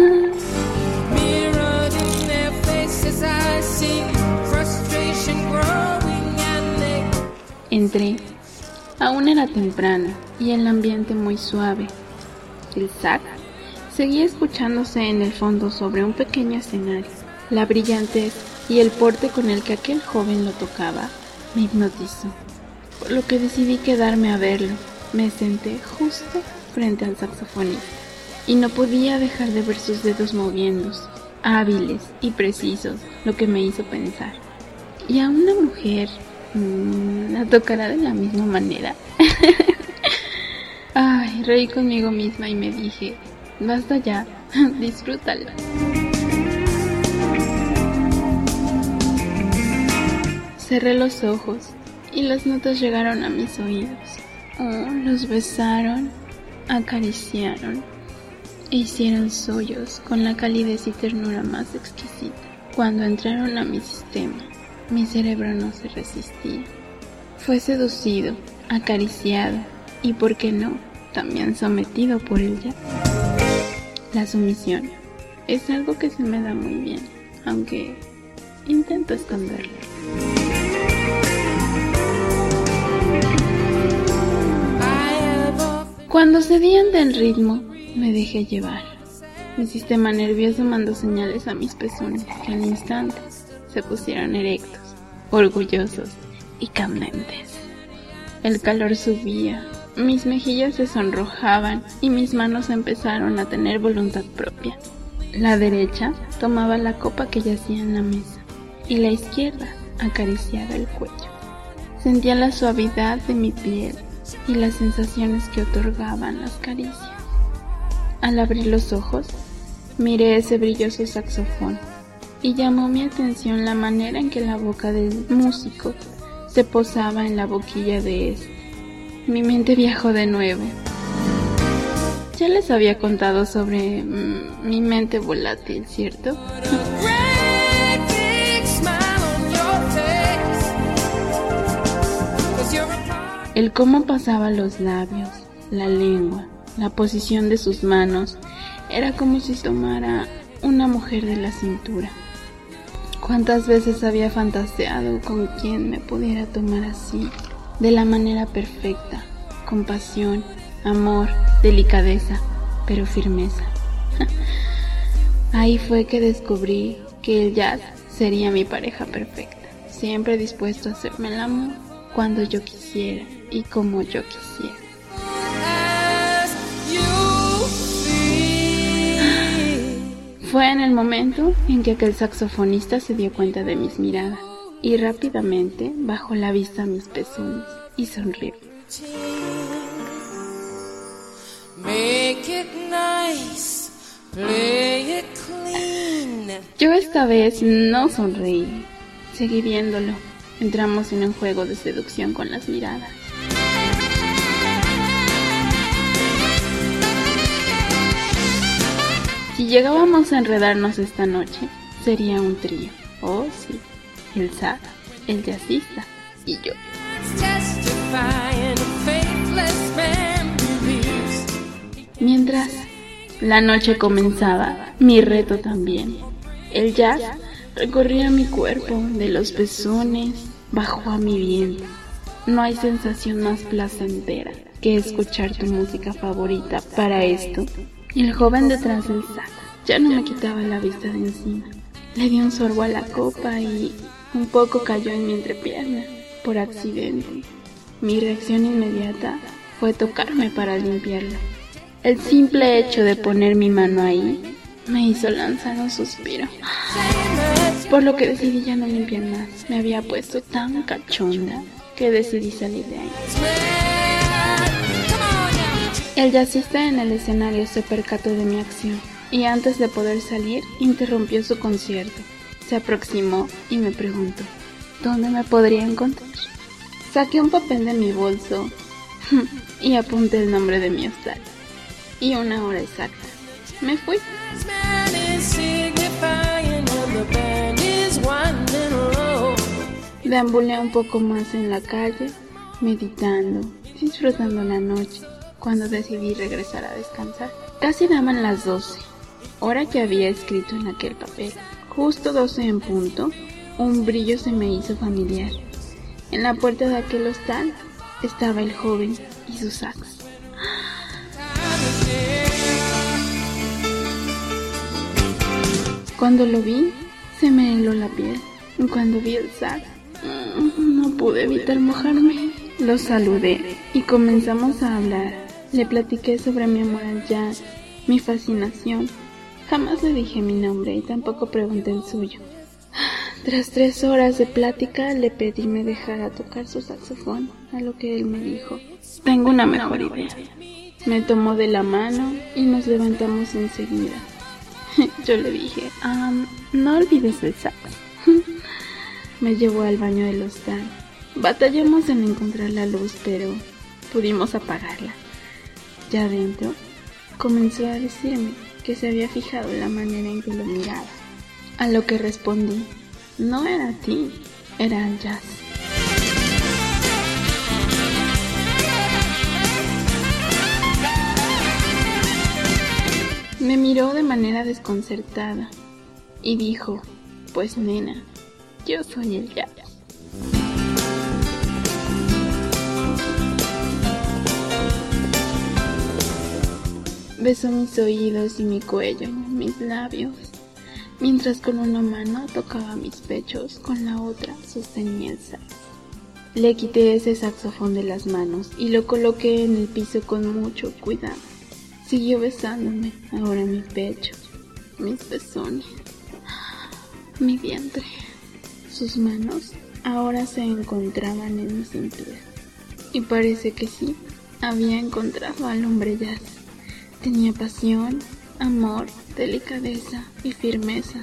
Entré. Aún era temprano y el ambiente muy suave. El sax seguía escuchándose en el fondo sobre un pequeño escenario. La brillantez y el porte con el que aquel joven lo tocaba me hipnotizó, por lo que decidí quedarme a verlo. Me senté justo frente al saxofonista y no podía dejar de ver sus dedos moviéndose, hábiles y precisos, lo que me hizo pensar, ¿y a una mujer mmm, la tocará de la misma manera? Ay, reí conmigo misma y me dije, basta ya, disfrútala. Cerré los ojos y las notas llegaron a mis oídos. Oh, los besaron, acariciaron e hicieron suyos con la calidez y ternura más exquisita. Cuando entraron a mi sistema, mi cerebro no se resistía. Fue seducido, acariciado y, por qué no, también sometido por el jazz. La sumisión es algo que se me da muy bien, aunque intento esconderlo. Cuando cedí ante el ritmo, me dejé llevar. Mi sistema nervioso mandó señales a mis pezones que al instante se pusieron erectos, orgullosos y candentes. El calor subía, mis mejillas se sonrojaban y mis manos empezaron a tener voluntad propia. La derecha tomaba la copa que yacía en la mesa y la izquierda acariciaba el cuello. Sentía la suavidad de mi piel y las sensaciones que otorgaban las caricias. Al abrir los ojos, miré ese brilloso saxofón y llamó mi atención la manera en que la boca del músico se posaba en la boquilla de este. Mi mente viajó de nuevo. Ya les había contado sobre mm, mi mente volátil, ¿cierto? El cómo pasaba los labios, la lengua, la posición de sus manos, era como si tomara una mujer de la cintura. ¿Cuántas veces había fantaseado con quien me pudiera tomar así, de la manera perfecta, con pasión, amor, delicadeza, pero firmeza? Ahí fue que descubrí que el jazz sería mi pareja perfecta, siempre dispuesto a hacerme el amor cuando yo quisiera y como yo quisiera. Fue en el momento en que aquel saxofonista se dio cuenta de mis miradas y rápidamente bajó la vista a mis pezones y sonrió. Yo esta vez no sonreí, seguí viéndolo. Entramos en un juego de seducción con las miradas. Si llegábamos a enredarnos esta noche, sería un trío. Oh, sí. El Zag, el jazzista y yo. Mientras la noche comenzaba, mi reto también. El jazz recorría mi cuerpo, de los pezones, bajó a mi vientre. No hay sensación más placentera que escuchar tu música favorita. Para esto, el joven detrás del Zag ya no me quitaba la vista de encima. Le di un sorbo a la copa y un poco cayó en mi entrepierna, por accidente. Mi reacción inmediata fue tocarme para limpiarla. El simple hecho de poner mi mano ahí me hizo lanzar un suspiro, por lo que decidí ya no limpiar más. Me había puesto tan cachonda que decidí salir de ahí. El jazzista en el escenario se percató de mi acción y antes de poder salir interrumpió su concierto. Se aproximó y me preguntó ¿dónde me podría encontrar? Saqué un papel de mi bolso y apunté el nombre de mi hostal y una hora exacta. Me fui. Deambulé un poco más en la calle, meditando, disfrutando la noche, cuando decidí regresar a descansar. Casi daban las doce, hora que había escrito en aquel papel. Justo doce en punto, un brillo se me hizo familiar. En la puerta de aquel hostal estaba el joven y su sax. Cuando lo vi, se me heló la piel. Cuando vi el sax, no pude evitar mojarme. Lo saludé y comenzamos a hablar. Le platiqué sobre mi amor al jazz, mi fascinación. Jamás le dije mi nombre y tampoco pregunté el suyo. Tras tres horas de plática, le pedí me dejara tocar su saxofón, a lo que él me dijo: tengo una mejor idea. Me tomó de la mano y nos levantamos enseguida. Yo le dije, um, no olvides el sax. Me llevó al baño del hostal. Batallamos en encontrar la luz, pero pudimos apagarla. Ya adentro, comenzó a decirme que se había fijado en la manera en que lo miraba. A lo que respondí, no era a ti, era al jazz. Me miró de manera desconcertada y dijo, pues nena, Yo soy el jazz. Besó mis oídos y mi cuello, mis labios, mientras con una mano tocaba mis pechos, con la otra sostenía el sax. Le quité ese saxofón de las manos y lo coloqué en el piso con mucho cuidado. Siguió besándome, ahora mi pecho, mis pezones, mi vientre. Sus manos ahora se encontraban en mi cintura. Y parece que sí, había encontrado al hombre jazz. Tenía pasión, amor, delicadeza y firmeza.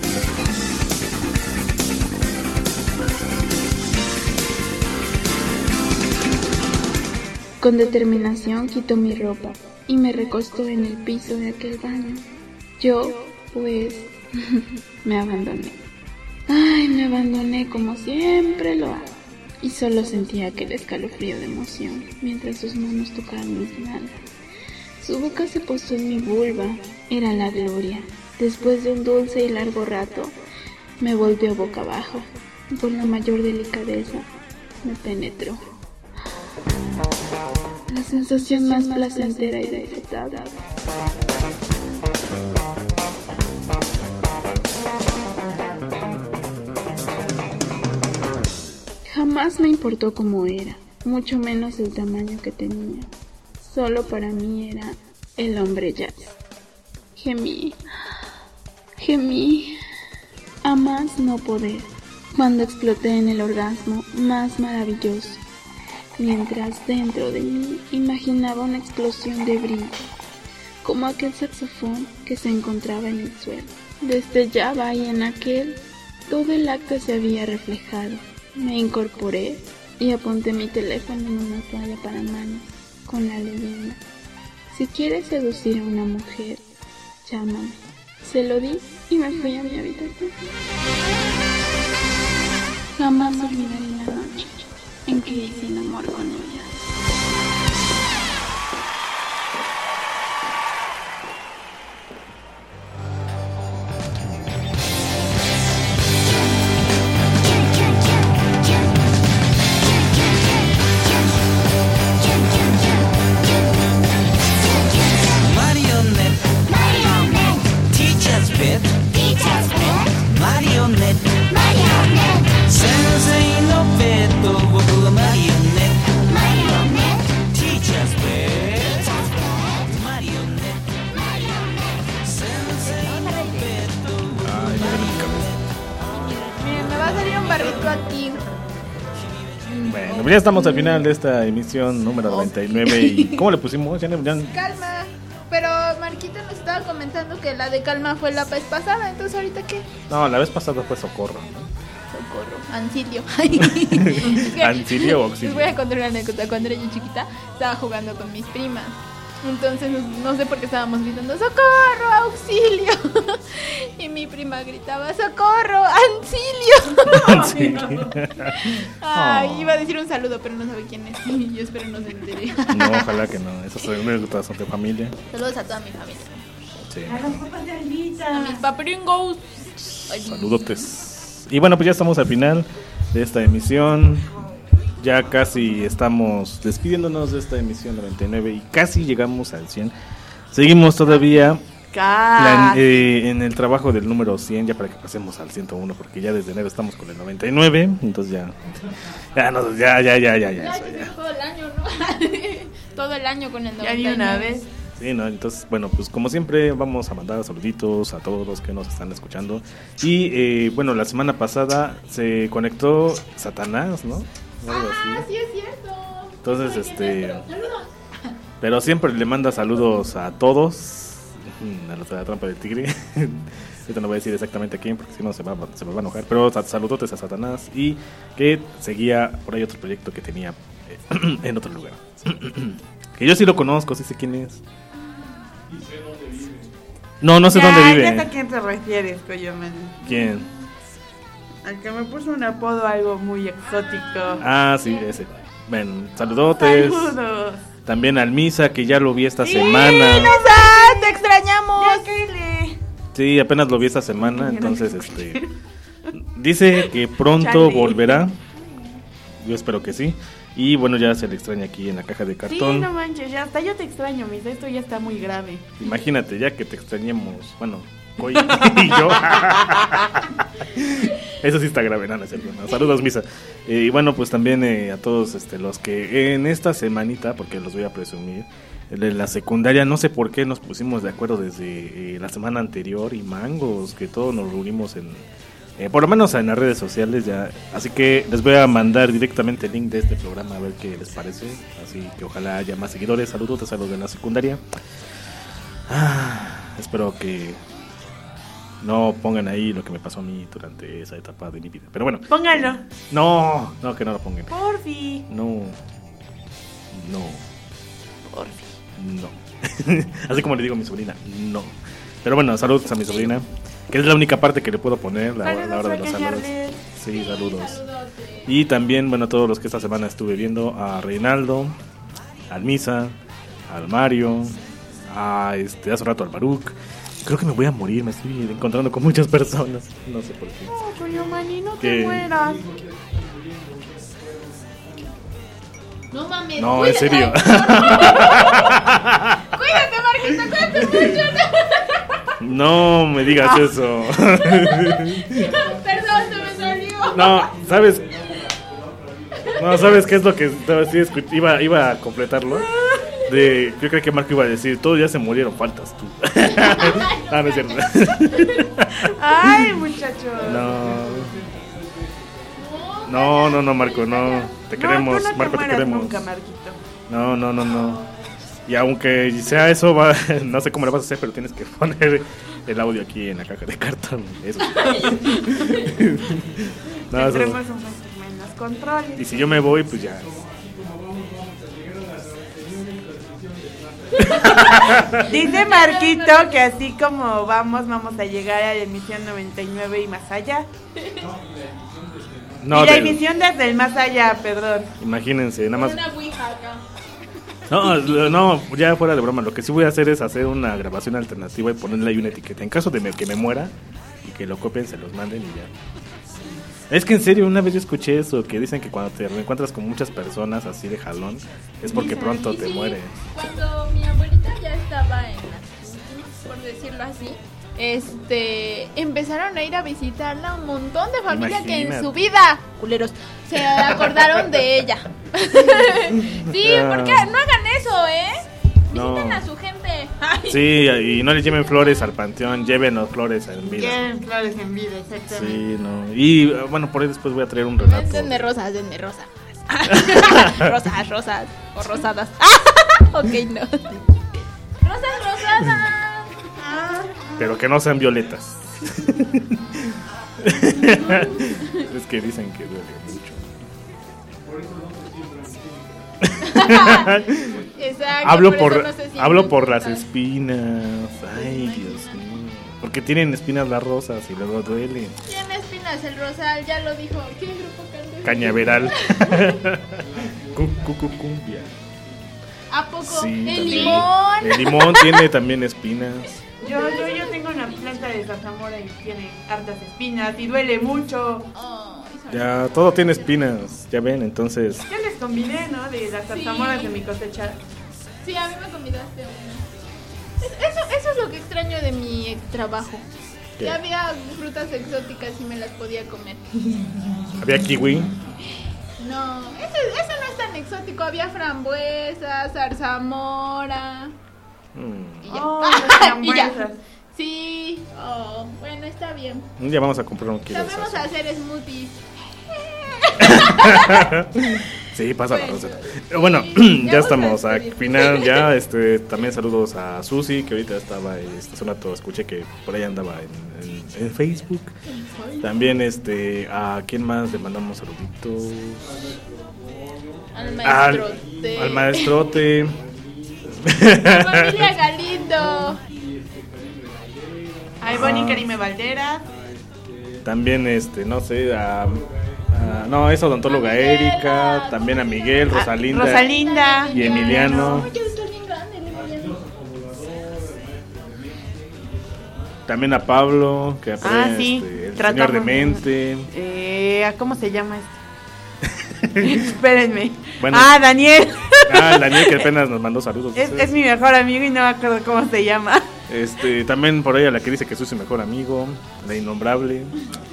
Con determinación quitó mi ropa y me recostó en el piso de aquel baño. Yo, pues, me abandoné. Ay, me abandoné como siempre lo hago. Y solo sentía aquel escalofrío de emoción mientras sus manos tocaban mis nalgas. Su boca se posó en mi vulva, era la gloria. Después de un dulce y largo rato, me volvió boca abajo y con la mayor delicadeza me penetró. La sensación más placentera y disfrutada. Jamás me importó cómo era, mucho menos el tamaño que tenía. Solo para mí era el hombre jazz. Gemí, gemí, a más no poder, cuando exploté en el orgasmo más maravilloso, mientras dentro de mí imaginaba una explosión de brillo, como aquel saxofón que se encontraba en el suelo. Destellaba ahí en aquel, todo el acto se había reflejado. Me incorporé y apunté mi teléfono en una toalla para manos, con la leyenda: si quieres seducir a una mujer, llámame. Se lo di y me fui a mi habitación. Jamás olvidaré la noche en que hice el amor con ella. Ya estamos al final de esta emisión número noventa y nueve. ¿Y cómo le pusimos? Ya, ya... Calma. Pero Marquita nos estaba comentando que la de calma fue la vez pasada. Entonces, ¿ahorita qué? No, la vez pasada fue socorro, ¿no? Socorro. Ancilio. Ancilio o auxilio. Les voy a contar una anécdota. Cuando era yo chiquita, estaba jugando con mis primas. Entonces, no sé por qué estábamos gritando ¡socorro! ¡Auxilio! Y mi prima gritaba ¡socorro! ¡Auxilio! Ay, oh. Iba a decir un saludo, pero no sabe quién es. Y yo espero no se entere. No, ojalá que no. Esas son anécdotas de familia. Saludos a toda mi familia. Sí. A los papás de Almita. A mis papringos. Saludotes. Y bueno, pues ya estamos al final de esta emisión. Ya casi estamos despidiéndonos de esta emisión noventa y nueve y casi llegamos al cien. Seguimos todavía la, eh, en el trabajo del número cien, ya para que pasemos al ciento uno, porque ya desde enero estamos con el noventa y nueve, entonces ya ya no, ya ya ya ya, ya, ya, eso, ya. Todo el año, ¿no? Todo el año con el noventa y nueve. Ya ni una vez. Sí, no, entonces, bueno, pues como siempre vamos a mandar saluditos a todos los que nos están escuchando. Y eh, bueno, la semana pasada se conectó Satanás, ¿no? Algo así. Ah, sí es cierto. Entonces, este... Pero siempre le manda saludos a todos. A los de la trampa del tigre. Ahorita no voy a decir exactamente a quién, porque si no se, va, se me va a enojar. Pero saludotes a Satanás. Y que seguía por ahí otro proyecto que tenía eh, en otro lugar. Que yo sí lo conozco, sí sé quién es. Y sé dónde vive. No, no sé ya, dónde vive. Ya sé a quién te refieres, Coyoman. ¿Quién? Al que me puso un apodo algo muy exótico. Ah, sí, ese. Bueno, saludotes. Saludos. También al Misa, que ya lo vi esta sí, semana. ¡Misa! ¡Te extrañamos! Ya, sí, apenas lo vi esta semana, entonces, este... Dice que pronto Chale. volverá. Yo espero que sí. Y bueno, ya se le extraña aquí en la caja de Sí, cartón. no manches, ya hasta yo te extraño, mis. Esto ya está muy grave. Imagínate, ya que te extrañemos. Bueno, Coy y yo. Eso sí está grave, no, no es cierto, no. Saludos, Misa. Eh, y bueno, pues también eh, a todos este, los que en esta semanita, porque los voy a presumir, de la secundaria, no sé por qué nos pusimos de acuerdo desde eh, la semana anterior y mangos, que todos nos reunimos en, eh, por lo menos en las redes sociales ya. Así que les voy a mandar directamente el link de este programa a ver qué les parece. Así que ojalá haya más seguidores. Saludos a los de la secundaria. Ah, espero que no pongan ahí lo que me pasó a mí durante esa etapa de mi vida. Pero bueno. Pónganlo. No, no, que no lo pongan. Porfi. No. No. Porfi. No. Así como le digo a mi sobrina, no. Pero bueno, saludos a mi sobrina, que es la única parte que le puedo poner la, la hora de los saludos. Sí, saludos. Y también, bueno, a todos los que esta semana estuve viendo, a Reinaldo, al Misa, al Mario, a este, hace rato al Baruch. Creo que me voy a morir, me estoy encontrando con muchas personas. No sé por qué. No, Coyo Mani, no ¿Qué? te mueras. No mames. No, en cuídate. serio. Cuídate, Marquita, cuídate mucho. No me digas eso. Perdón, se me salió. No, ¿sabes? No, ¿sabes qué es lo que estaba así escu- iba, iba a completarlo? De, yo creo que Marco iba a decir, todos ya se murieron, faltas tú. Ah, no es cierto. Ay, muchacho. No. No, no, no, Marco, no. Te queremos, no, tú no Marco, te te mueras queremos. nunca, Marquito. No, no, no, no. Y aunque sea eso, va, no sé cómo lo vas a hacer, pero tienes que poner el audio aquí en la caja de cartón. Eso. No, eso- Tendremos un en los controles. Y si yo me voy, pues ya. Dice Marquito que así como vamos, vamos a llegar a la emisión noventa y nueve y más allá. No, y la de- emisión desde el más allá, perdón. Imagínense, nada más. Una ouija acá. No, lo- no, ya fuera de broma. Lo que sí voy a hacer es hacer una grabación alternativa y ponerle ahí una etiqueta. En caso de me- que me muera y que lo copien, se los manden y ya. Es que en serio, una vez yo escuché eso, que dicen que cuando te reencuentras con muchas personas así de jalón, es porque pronto Y te sí, mueres. Cuando mi abuelita ya estaba en las últimas, por decirlo así, este, empezaron a ir a visitarla un montón de familia que en Imagínate. su vida, culeros, se acordaron de ella. Sí, Ah. porque no hagan eso, ¿eh? No. Visiten a su gente. Ay. Sí, y no le lleven flores al panteón, llévenos flores en vida. Quieren flores en vida, exactamente. Sí, no. Y eh, bueno, por ahí después voy a traer un relato. Denme rosas, denme rosas. Rosas, rosas o rosadas. Ok, no. Rosas, rosadas. Pero que no sean violetas. Es que dicen que duele mucho. Exacto. Hablo por por, eso no se sienten hablo por las cosas. espinas. Ay, Dios mío. Porque tienen espinas las rosas y luego duelen. Tiene espinas el rosal, ya lo dijo. ¿Qué grupo canta? Cañaveral. Cu- cu- cu- cumbia. ¿A poco? Sí, el también. limón. El limón tiene también espinas. Yo, yo, yo tengo una planta de zarzamora y tiene hartas espinas y duele mucho. Ya, todo tiene espinas. Ya ven, entonces. Yo les combiné, ¿no? De las zarzamoras de mi cosecha. Sí, a mí me convidaste una. Es- Eso, eso es lo que extraño de mi trabajo. ¿Qué? Que había frutas exóticas y me las podía comer. Había kiwi. No, eso, eso no es tan exótico. Había frambuesas, zarzamora. Mm. Y ya. Oh, las Y ya. frambuesas. Sí, oh, bueno, está bien. Un día vamos a comprar un kilo de Sabemos salsa. hacer smoothies. Sí, pasa la Bueno. receta. Eh, Bueno, Sí, ya ya estamos vamos a al final. Ya, este, también saludos a Susi, que ahorita estaba, este, hace un rato escuché que por ahí andaba en, en- en Facebook. También, este, a quién más le mandamos saluditos. Al Al, maestrote. al maestrote. La familia Galindo. Ay, Bonnie Ah. Karime Valderas. También, este, no sé, a, a- no, es odontóloga Erika. También a Miguel, Rosalinda. Rosalinda. Y Emiliano. También a Pablo, que Ah, apre- sí, este, el tratamos señor de- Demente. Eh, ¿Cómo se llama este? Espérenme. Bueno. Ah, Daniel. Ah, el Daniel que apenas nos mandó saludos. Es, es mi mejor amigo y no me acuerdo cómo se llama. Este, también por ahí a la que dice que soy su mejor amigo, la innombrable.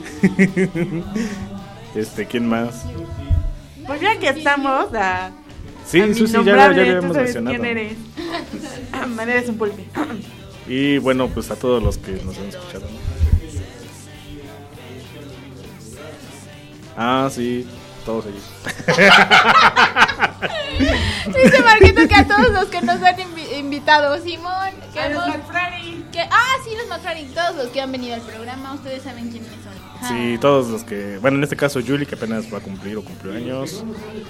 Este, ¿quién más? Pues ya que estamos, a, Sí, a mi Susi, ya, ya innombrable, habíamos tú sabes mencionado. quién eres. Ah, man, eres un pulpe. Y bueno, pues a todos los que nos han escuchado, ¿no? Ah, sí, todos ellos. Dice Marquito que a todos los que nos han invi- invitado, Simón, que A los hemos- McFlurry. que ah, sí, los McFlurry, todos los que han venido al programa, ustedes saben quiénes son. Sí, todos los que... Bueno, en este caso Julie, que apenas va a cumplir o cumplió años.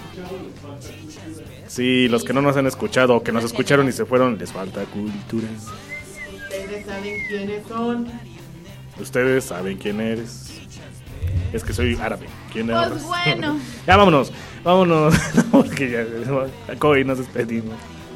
Sí, los que no nos han escuchado o que nos escucharon y se fueron, les falta cultura. Ustedes saben quiénes son. Ustedes saben quién eres. Es que soy árabe. ¿Quién Pues eres? bueno. Ya vámonos, vámonos. Porque ya, Coy, nos despedimos.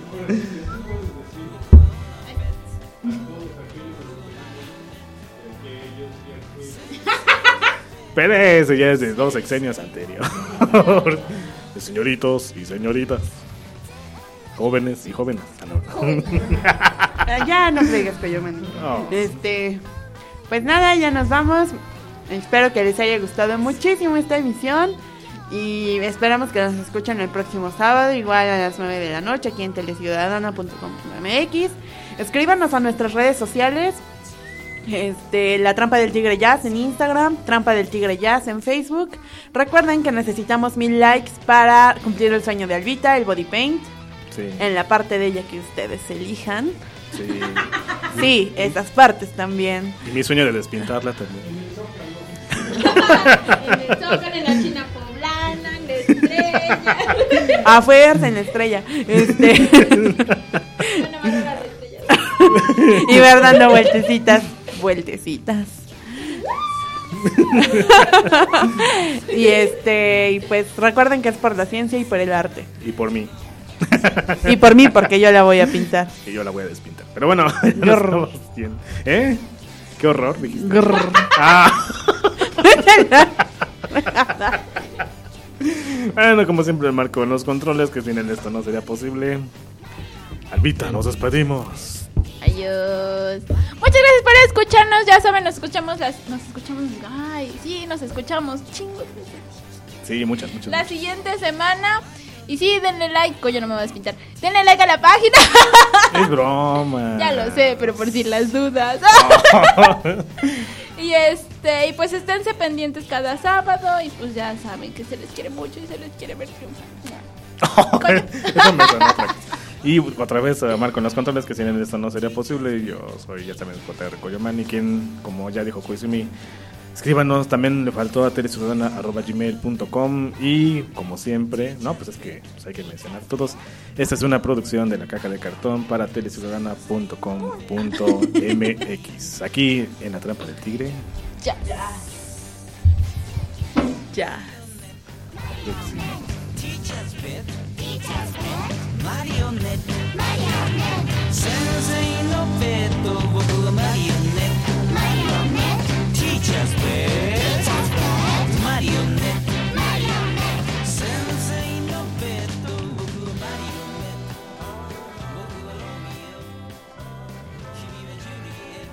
Pero eso ya es de dos sexenios anteriores. De señoritos y señoritas. Jóvenes y jóvenes. Ah, no. Ah, ya no fregues, Coyoman. No. Este, pues nada, ya nos vamos. Espero que les haya gustado muchísimo esta emisión. Y esperamos que nos escuchen el próximo sábado, igual a las nueve de la noche, aquí en teleciudadana punto com punto m x. Escríbanos a nuestras redes sociales. Este, La Trampa del Tigre Jazz en Instagram, Trampa del Tigre Jazz en Facebook. Recuerden que necesitamos mil likes para cumplir el sueño de Albita, el body paint. Sí. En la parte de ella que ustedes elijan. Sí. Sí, esas partes también. Y mi sueño de despintarla también. En el Zócalo, en la China Poblana, en la Estrella. A fuerza en la estrella. Este. Bueno, van a las estrellas. Y ver dando vueltecitas. Vueltecitas. Y este. Y pues recuerden que es por la ciencia y por el arte. Y por mí. Y por mí, porque yo la voy a pintar. Y yo la voy a despintar. Pero bueno, ya nos estamos yendo. ¿Eh? ¿Qué horror dijiste? Grrr. Ah. Bueno, como siempre, el Marco en los controles, que sin él esto no sería posible. Albita, nos despedimos. Adiós. Muchas gracias por escucharnos. Ya saben, nos escuchamos las. Nos escuchamos. Ay, sí, nos escuchamos. Chingos. Sí, muchas, muchas. La muchas. siguiente semana. Y sí, denle like. Coño, no me vas a despintar. Denle like a la página. Es broma. Ya lo sé, pero por si las dudas. Y este, y pues esténse pendientes cada sábado. Y pues ya saben que se les quiere mucho y se les quiere ver triunfar. Eso me suena otra cosa. Y otra vez a Marco en los controles, que sin él esto no sería posible. Yo soy, ya saben, J R Coyoman, y quien, como ya dijo Koizumi, escríbanos. También le faltó a teleciudadana arroba gmail punto com. Y como siempre, no, pues es que pues hay que mencionar todos. Esta es una producción de La Caja de Cartón para teleciudadana punto com punto m x. Aquí en La Trampa del Tigre. Ya. Ya. Marionette Sensei no peto boku ga marionette Teacher's pet Marionette Sensei no peto boku ga marionette Boku ga Romeo Kimi wa Juliet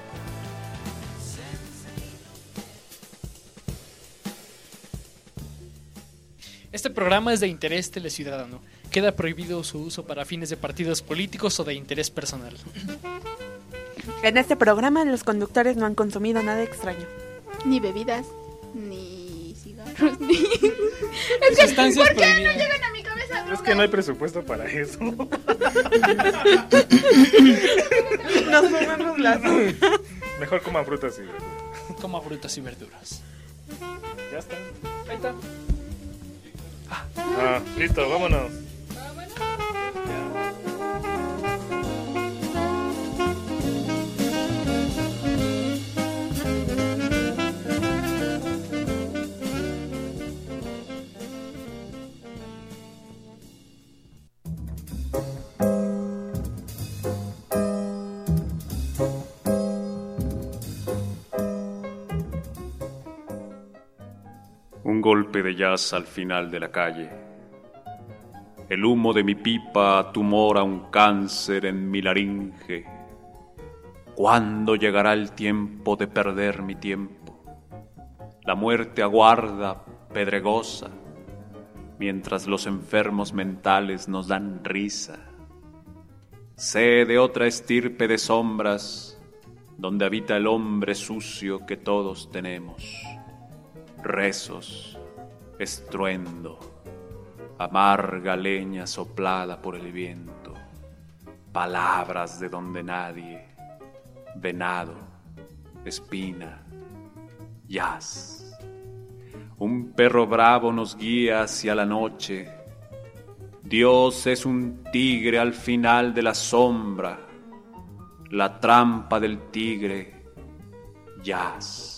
Este programa es de interés teleciudadano. Queda prohibido su uso para fines de partidos políticos o de interés personal. En este programa los conductores no han consumido nada extraño. Ni bebidas, ni cigarros, ni... Es que, Sustancias ¿por qué no prohibidas. llegan a mi cabeza? Es que no hay presupuesto para eso. Nos comemos las... Mejor coman frutas y verduras. Coma frutas y verduras. Ya está. Ahí está. Ah, listo, vámonos. Un golpe de jazz al final de la calle. El humo de mi pipa tumora un cáncer en mi laringe. ¿Cuándo llegará el tiempo de perder mi tiempo? La muerte aguarda, pedregosa, mientras los enfermos mentales nos dan risa. Sé de otra estirpe de sombras, donde habita el hombre sucio que todos tenemos. Rezos, estruendo, amarga leña soplada por el viento, palabras de donde nadie, venado, espina, jazz. Un perro bravo nos guía hacia la noche. Dios es un tigre al final de la sombra, la trampa del tigre, jazz.